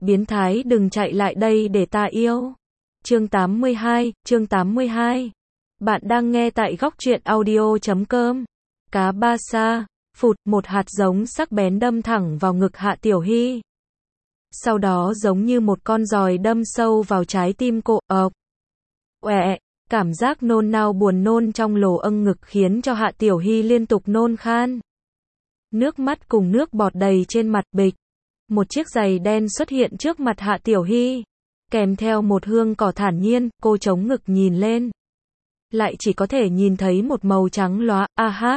Biến thái đừng chạy lại đây để ta yêu. Chương 82. Bạn đang nghe tại góc truyện audio.com. Cá ba sa, phụt, một hạt giống sắc bén đâm thẳng vào ngực Hạ Tiểu Hy. Sau đó giống như một con giòi đâm sâu vào trái tim cô, Uẹ, cảm giác nôn nao buồn nôn trong lỗ âng ngực khiến cho Hạ Tiểu Hy liên tục nôn khan. Nước mắt cùng nước bọt đầy trên mặt bịch. Một chiếc giày đen xuất hiện trước mặt Hạ Tiểu Hy, kèm theo một hương cỏ thản nhiên, cô chống ngực nhìn lên. Lại chỉ có thể nhìn thấy một màu trắng lóa,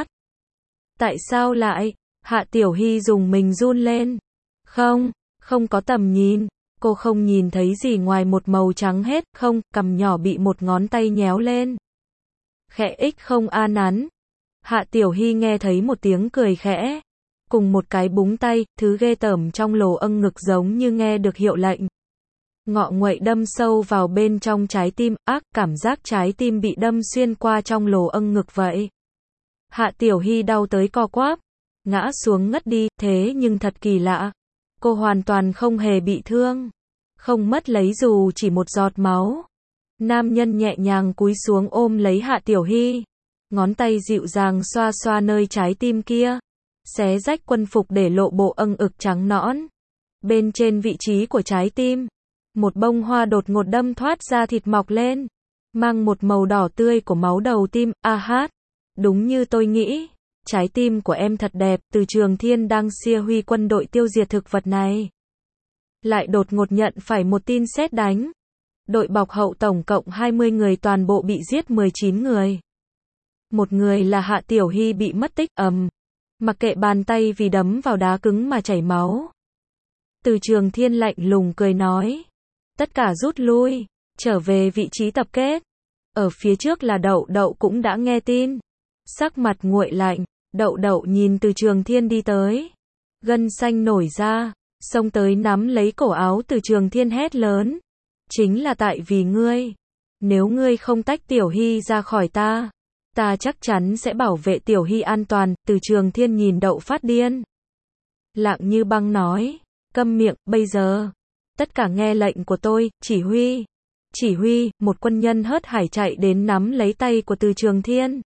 Tại sao lại? Hạ Tiểu Hy dùng mình run lên. Không có tầm nhìn, cô không nhìn thấy gì ngoài một màu trắng hết, cằm nhỏ bị một ngón tay nhéo lên. Khẽ không a nắn. Hạ Tiểu Hy nghe thấy một tiếng cười khẽ. Cùng một cái búng tay, thứ ghê tởm trong lỗ âng ngực giống như nghe được hiệu lệnh. Ngọ nguậy đâm sâu vào bên trong trái tim, cảm giác trái tim bị đâm xuyên qua trong lỗ âng ngực vậy. Hạ Tiểu Hy đau tới co quắp, ngã xuống ngất đi, thế nhưng thật kỳ lạ. Cô hoàn toàn không hề bị thương, không mất lấy dù chỉ một giọt máu. Nam nhân nhẹ nhàng cúi xuống ôm lấy Hạ Tiểu Hy, ngón tay dịu dàng xoa xoa nơi trái tim kia, xé rách quân phục để lộ bộ âng ực trắng nõn. Bên trên vị trí của trái tim, một bông hoa đột ngột đâm thoát ra thịt mọc lên, mang một màu đỏ tươi của máu đầu tim. Đúng như tôi nghĩ, trái tim của em thật đẹp. Từ Trường Thiên đang xia huy quân đội tiêu diệt thực vật này, lại đột ngột nhận phải một tin sét đánh. Đội bọc hậu tổng cộng 20 người toàn bộ bị giết 19 người. Một người là Hạ Tiểu Hy bị mất tích, mặc kệ bàn tay vì đấm vào đá cứng mà chảy máu. Từ Trường Thiên lạnh lùng cười nói, tất cả rút lui, trở về vị trí tập kết. Ở phía trước là Đậu Đậu cũng đã nghe tin, sắc mặt nguội lạnh. Đậu Đậu nhìn Từ Trường Thiên đi tới, gân xanh nổi ra, xông tới nắm lấy cổ áo Từ Trường Thiên hét lớn, chính là tại vì ngươi, nếu ngươi không tách Tiểu Hy ra khỏi ta chắc chắn sẽ bảo vệ Tiểu Hy an toàn. Từ Trường Thiên nhìn Đậu phát điên, lặng như băng nói, câm miệng, bây giờ tất cả nghe lệnh của tôi. Chỉ huy. Một quân nhân hớt hải chạy đến nắm lấy tay của Từ Trường Thiên.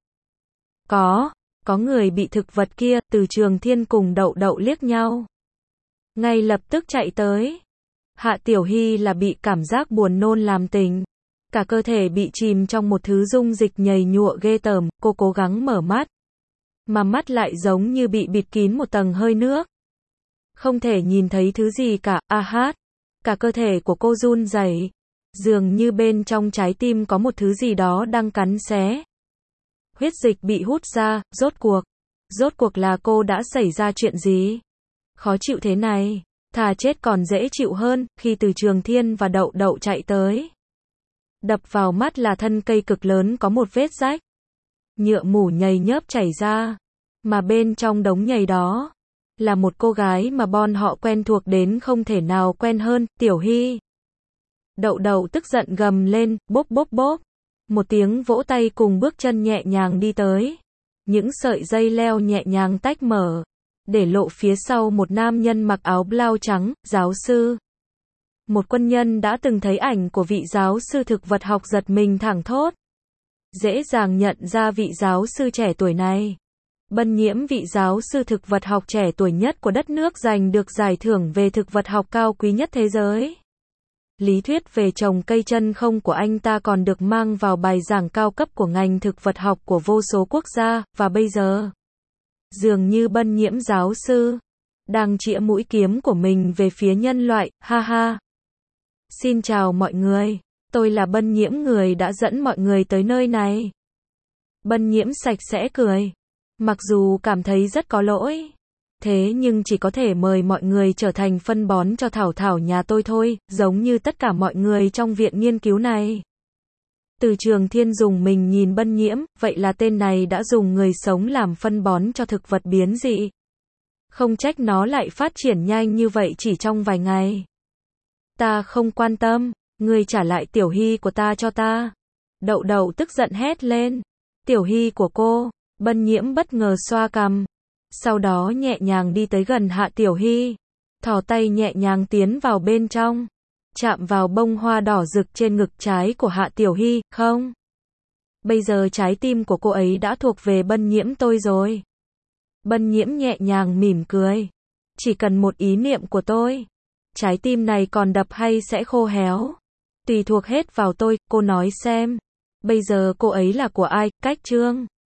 Có người bị thực vật kia. Từ Trường Thiên cùng Đậu Đậu liếc nhau, ngay lập tức chạy tới. Hạ Tiểu Hy là bị cảm giác buồn nôn làm tình, cả cơ thể bị chìm trong một thứ dung dịch nhầy nhụa ghê tởm. Cô cố gắng mở mắt, mà mắt lại giống như bị bịt kín một tầng hơi nước, không thể nhìn thấy thứ gì cả. Cả cơ thể của cô run rẩy, dường như bên trong trái tim có một thứ gì đó đang cắn xé. Huyết dịch bị hút ra. Rốt cuộc là cô đã xảy ra chuyện gì? Khó chịu thế này, thà chết còn dễ chịu hơn. Khi Từ Trường Thiên và Đậu Đậu chạy tới, đập vào mắt là thân cây cực lớn có một vết rách, nhựa mủ nhầy nhớp chảy ra, mà bên trong đống nhầy đó là một cô gái mà bọn họ quen thuộc đến không thể nào quen hơn, Tiểu Hy. Đậu Đậu tức giận gầm lên, bốp. Một tiếng vỗ tay cùng bước chân nhẹ nhàng đi tới. Những sợi dây leo nhẹ nhàng tách mở, để lộ phía sau một nam nhân mặc áo blau trắng, giáo sư. Một quân nhân đã từng thấy ảnh của vị giáo sư thực vật học giật mình thẳng thốt. Dễ dàng nhận ra vị giáo sư trẻ tuổi này. Bân Nhiễm, vị giáo sư thực vật học trẻ tuổi nhất của đất nước, giành được giải thưởng về thực vật học cao quý nhất thế giới. Lý thuyết về trồng cây chân không của anh ta còn được mang vào bài giảng cao cấp của ngành thực vật học của vô số quốc gia, và bây giờ, dường như Bân Nhiễm giáo sư đang chĩa mũi kiếm của mình về phía nhân loại. Xin chào mọi người, tôi là Bân Nhiễm, người đã dẫn mọi người tới nơi này. Bân Nhiễm sạch sẽ cười, mặc dù cảm thấy rất có lỗi, thế nhưng chỉ có thể mời mọi người trở thành phân bón cho Thảo Thảo nhà tôi thôi, giống như tất cả mọi người trong viện nghiên cứu này. Từ Trường Thiên dùng mình nhìn Bân Nhiễm, vậy là tên này đã dùng người sống làm phân bón cho thực vật biến dị. Không trách nó lại phát triển nhanh như vậy chỉ trong vài ngày. Ta không quan tâm, ngươi trả lại Tiểu Hy của ta cho ta. Đậu Đậu tức giận hét lên. Tiểu Hy của cô? Bân Nhiễm bất ngờ xoa cằm, sau đó nhẹ nhàng đi tới gần Hạ Tiểu Hy. thò tay nhẹ nhàng tiến vào bên trong, chạm vào bông hoa đỏ rực trên ngực trái của Hạ Tiểu Hy, không. Bây giờ trái tim của cô ấy đã thuộc về Bân Nhiễm tôi rồi. Bân Nhiễm nhẹ nhàng mỉm cười. Chỉ cần một ý niệm của tôi. Trái tim này còn đập hay sẽ khô héo. Tùy thuộc hết vào tôi, cô nói xem. Bây giờ cô ấy là của ai, Cách Trương.